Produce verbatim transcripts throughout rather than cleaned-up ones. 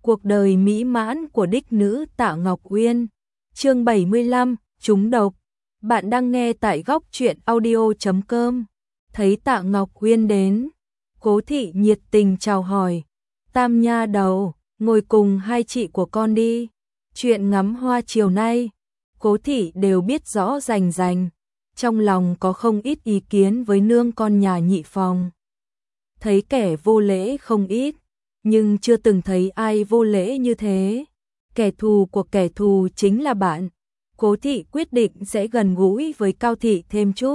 Cuộc đời mỹ mãn của đích nữ Tạ Ngọc Uyên. Chương bảy mươi lăm, trúng độc. Bạn đang nghe tại góc truyện audio chấm com. Thấy Tạ Ngọc Uyên đến, Cố thị nhiệt tình chào hỏi. Tam nha đầu, ngồi cùng hai chị của con đi. Chuyện ngắm hoa chiều nay, Cố thị đều biết rõ rành rành. Trong lòng có không ít ý kiến với nương con nhà nhị phòng. Thấy kẻ vô lễ không ít, nhưng chưa từng thấy ai vô lễ như thế. Kẻ thù của kẻ thù chính là bạn. Cố thị quyết định sẽ gần gũi với Cao thị thêm chút,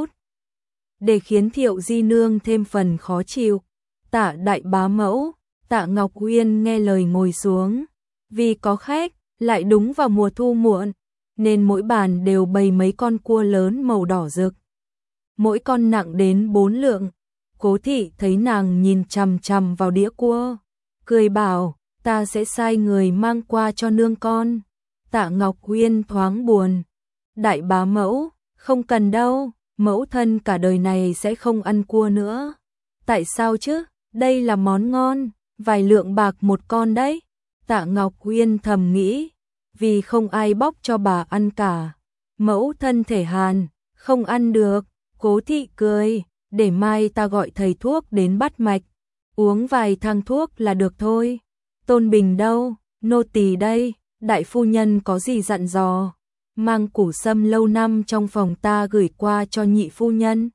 để khiến Thiệu Di nương thêm phần khó chịu. Tạ đại bá mẫu, Tạ Ngọc Uyên nghe lời ngồi xuống. Vì có khách, lại đúng vào mùa thu muộn, nên mỗi bàn đều bày mấy con cua lớn màu đỏ rực. Mỗi con nặng đến bốn lượng. Cố thị thấy nàng nhìn chằm chằm vào đĩa cua, cười bảo, ta sẽ sai người mang qua cho nương con. Tạ Ngọc Uyên thoáng buồn. Đại bá mẫu, không cần đâu, mẫu thân cả đời này sẽ không ăn cua nữa. Tại sao chứ, đây là món ngon, vài lượng bạc một con đấy. Tạ Ngọc Uyên thầm nghĩ, vì không ai bóc cho bà ăn cả. Mẫu thân thể hàn, không ăn được. Cố thị cười, để mai ta gọi thầy thuốc đến bắt mạch, uống vài thang thuốc là được thôi. Tôn Bình đâu, nô tỳ đây, đại phu nhân có gì dặn dò? Mang củ sâm lâu năm trong phòng ta gửi qua cho nhị phu nhân.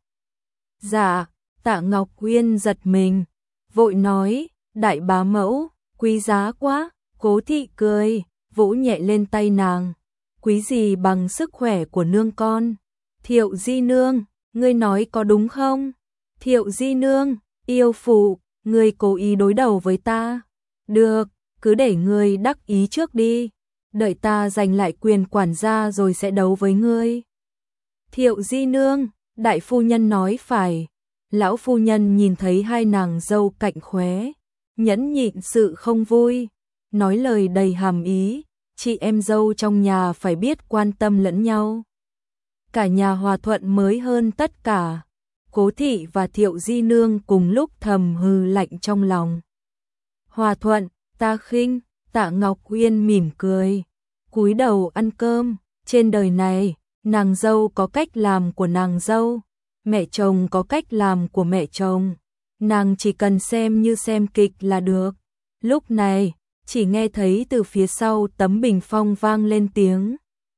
Dạ. Tạ Ngọc Uyên giật mình, vội nói, đại bá mẫu, quý giá quá. Cố thị cười, vỗ nhẹ lên tay nàng, quý gì bằng sức khỏe của nương con. Thiệu Di nương, ngươi nói có đúng không? Thiệu Di nương, yêu phụ, ngươi cố ý đối đầu với ta. Được, cứ để ngươi đắc ý trước đi, đợi ta giành lại quyền quản gia rồi sẽ đấu với ngươi. Thiệu Di nương, đại phu nhân nói phải. Lão phu nhân nhìn thấy hai nàng dâu cạnh khóe, nhẫn nhịn sự không vui, nói lời đầy hàm ý, chị em dâu trong nhà phải biết quan tâm lẫn nhau. Cả nhà hòa thuận mới hơn tất cả. Cố thị và Thiệu Di nương cùng lúc thầm hừ lạnh trong lòng. Hòa thuận, ta khinh. Tạ Ngọc Uyên mỉm cười, cúi đầu ăn cơm. Trên đời này, nàng dâu có cách làm của nàng dâu, mẹ chồng có cách làm của mẹ chồng. Nàng chỉ cần xem như xem kịch là được. Lúc này, chỉ nghe thấy từ phía sau tấm bình phong vang lên tiếng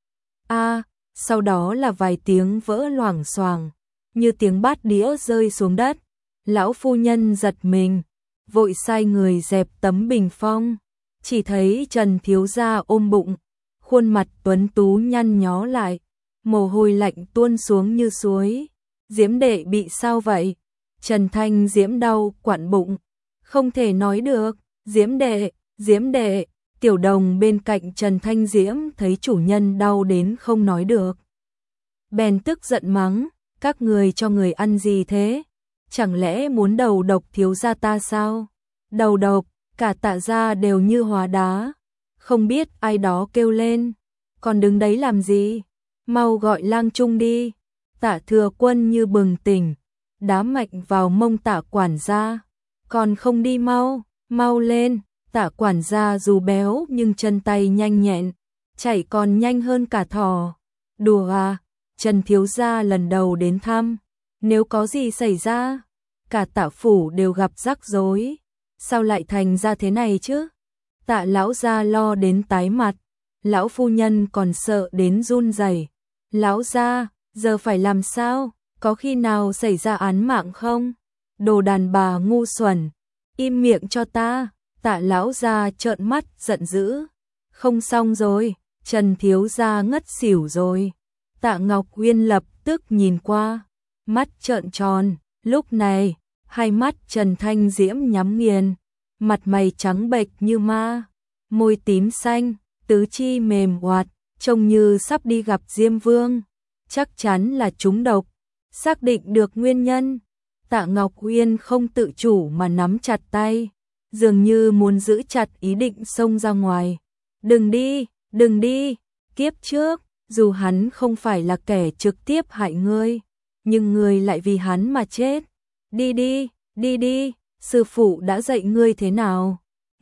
a, sau đó là vài tiếng vỡ loảng xoảng, như tiếng bát đĩa rơi xuống đất. Lão phu nhân giật mình, vội sai người dẹp tấm bình phong. Chỉ thấy Trần thiếu gia ôm bụng, khuôn mặt tuấn tú nhăn nhó lại, mồ hôi lạnh tuôn xuống như suối. Diễm đệ bị sao vậy? Trần Thanh Diễm đau quặn bụng, không thể nói được. Diễm đệ, Diễm đệ. Tiểu đồng bên cạnh Trần Thanh Diễm thấy chủ nhân đau đến không nói được, bèn tức giận mắng, các người cho người ăn gì thế? Chẳng lẽ muốn đầu độc thiếu gia ta sao? Đầu độc, cả Tạ gia đều như hóa đá. Không biết ai đó kêu lên, còn đứng đấy làm gì? Mau gọi lang trung đi. Tạ Thừa Quân như bừng tỉnh, đá mạnh vào mông Tạ quản gia, còn không đi mau, mau lên. Tạ quản gia dù béo nhưng chân tay nhanh nhẹn, chạy còn nhanh hơn cả thỏ. Đùa à, Trần thiếu gia lần đầu đến thăm, nếu có gì xảy ra, cả Tạ phủ đều gặp rắc rối. Sao lại thành ra thế này chứ? Tạ lão gia lo đến tái mặt, lão phu nhân còn sợ đến run rẩy. Lão gia, giờ phải làm sao? Có khi nào xảy ra án mạng không? Đồ đàn bà ngu xuẩn, im miệng cho ta. Tạ lão gia trợn mắt giận dữ, không xong rồi, Trần thiếu gia ngất xỉu rồi. Tạ Ngọc Uyên lập tức nhìn qua, mắt trợn tròn. Lúc này, hai mắt Trần Thanh Diễm nhắm nghiền, mặt mày trắng bệch như ma, môi tím xanh, tứ chi mềm oạt, trông như sắp đi gặp Diêm Vương. Chắc chắn là trúng độc. Xác định được nguyên nhân, Tạ Ngọc Uyên không tự chủ mà nắm chặt tay, dường như muốn giữ chặt ý định xông ra ngoài. Đừng đi, đừng đi. Kiếp trước, dù hắn không phải là kẻ trực tiếp hại ngươi, nhưng ngươi lại vì hắn mà chết. Đi đi, đi đi, sư phụ đã dạy ngươi thế nào?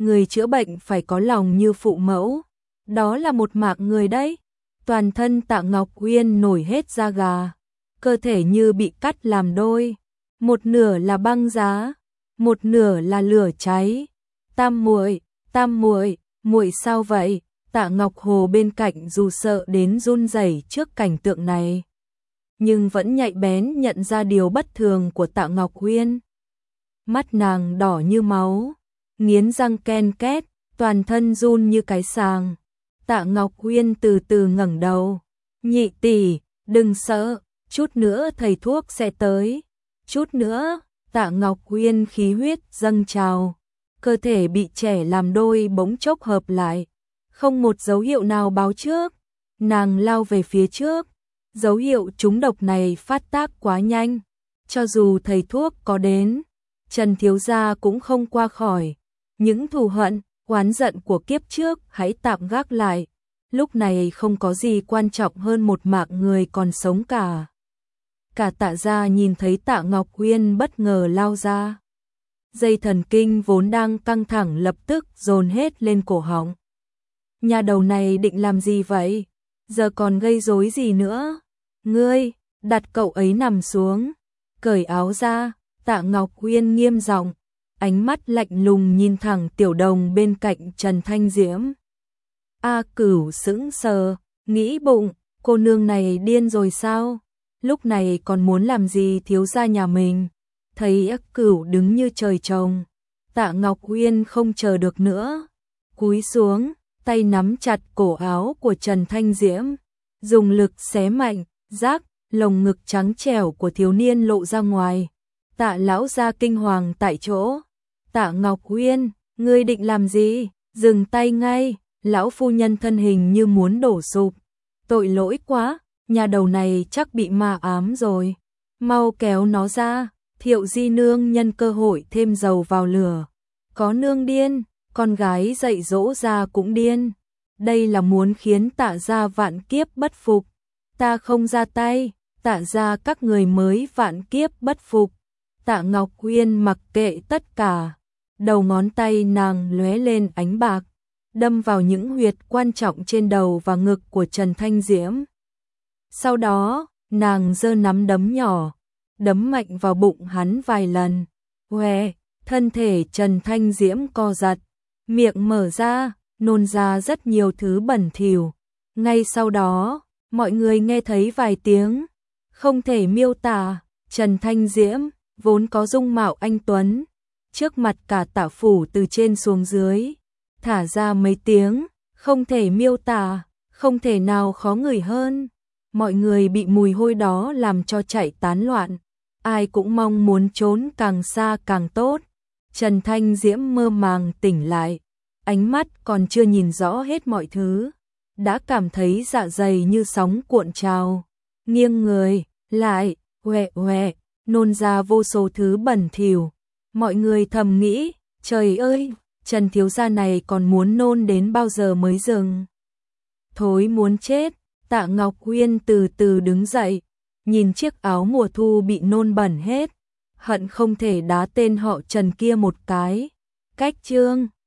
người chữa bệnh phải có lòng như phụ mẫu, đó là một mạng người đấy. Toàn thân Tạ Ngọc Uyên nổi hết da gà, cơ thể như bị cắt làm đôi, một nửa là băng giá, một nửa là lửa cháy. Tam muội, Tam muội, muội sao vậy? Tạ Ngọc Hồ bên cạnh dù sợ đến run rẩy trước cảnh tượng này, nhưng vẫn nhạy bén nhận ra điều bất thường của Tạ Ngọc Uyên. Mắt nàng đỏ như máu, nghiến răng ken két, toàn thân run như cái sàng. Tạ Ngọc Uyên từ từ ngẩng đầu. Nhị tỷ, đừng sợ, chút nữa thầy thuốc sẽ tới. Chút nữa, Tạ Ngọc Uyên khí huyết dâng trào, cơ thể bị trẻ làm đôi bỗng chốc hợp lại, không một dấu hiệu nào báo trước. Nàng lao về phía trước, dấu hiệu trúng độc này phát tác quá nhanh, cho dù thầy thuốc có đến, Trần thiếu gia cũng không qua khỏi. Những thù hận, oán giận của kiếp trước hãy tạm gác lại, lúc này không có gì quan trọng hơn một mạng người còn sống cả. Cả Tạ gia nhìn thấy Tạ Ngọc Uyên bất ngờ lao ra, dây thần kinh vốn đang căng thẳng lập tức dồn hết lên cổ họng. Nhà đầu này định làm gì vậy? Giờ còn gây rối gì nữa? Ngươi, đặt cậu ấy nằm xuống, cởi áo ra. Tạ Ngọc Uyên nghiêm giọng, ánh mắt lạnh lùng nhìn thẳng Tiểu Đồng bên cạnh Trần Thanh Diễm. A Cửu sững sờ, nghĩ bụng, cô nương này điên rồi sao? Lúc này còn muốn làm gì thiếu gia nhà mình? Thấy A Cửu đứng như trời trồng, Tạ Ngọc Uyên không chờ được nữa, cúi xuống, tay nắm chặt cổ áo của Trần Thanh Diễm, dùng lực xé mạnh, rác, lồng ngực trắng trẻo của thiếu niên lộ ra ngoài. Tạ lão gia kinh hoàng tại chỗ. Tạ Ngọc Uyên, ngươi định làm gì? Dừng tay ngay. Lão phu nhân thân hình như muốn đổ sụp. Tội lỗi quá, nhà đầu này chắc bị ma ám rồi. Mau kéo nó ra. Thiệu Di nương nhân cơ hội thêm dầu vào lửa. Có nương điên, con gái dạy dỗ ra cũng điên. Đây là muốn khiến Tạ gia vạn kiếp bất phục. Ta không ra tay, Tạ gia các người mới vạn kiếp bất phục. Tạ Ngọc Uyên mặc kệ tất cả, đầu ngón tay nàng lóe lên ánh bạc, đâm vào những huyệt quan trọng trên đầu và ngực của Trần Thanh Diễm. Sau đó, nàng giơ nắm đấm nhỏ, đấm mạnh vào bụng hắn vài lần. Hoe, thân thể Trần Thanh Diễm co giật, miệng mở ra, nôn ra rất nhiều thứ bẩn thỉu. Ngay sau đó, mọi người nghe thấy vài tiếng không thể miêu tả. Trần Thanh Diễm vốn có dung mạo anh tuấn, trước mặt cả Tạ phủ từ trên xuống dưới, thả ra mấy tiếng không thể miêu tả, không thể nào khó ngửi hơn. Mọi người bị mùi hôi đó làm cho chạy tán loạn, ai cũng mong muốn trốn càng xa càng tốt. Trần Thanh Diễm mơ màng tỉnh lại, ánh mắt còn chưa nhìn rõ hết mọi thứ, đã cảm thấy dạ dày như sóng cuộn trào, nghiêng người lại, huệ huệ, nôn ra vô số thứ bẩn thỉu. Mọi người thầm nghĩ, trời ơi, Trần thiếu gia này còn muốn nôn đến bao giờ mới dừng? Thối muốn chết. Tạ Ngọc Uyên từ từ đứng dậy, nhìn chiếc áo mùa thu bị nôn bẩn hết, hận không thể đá tên họ Trần kia một cái. Cách chương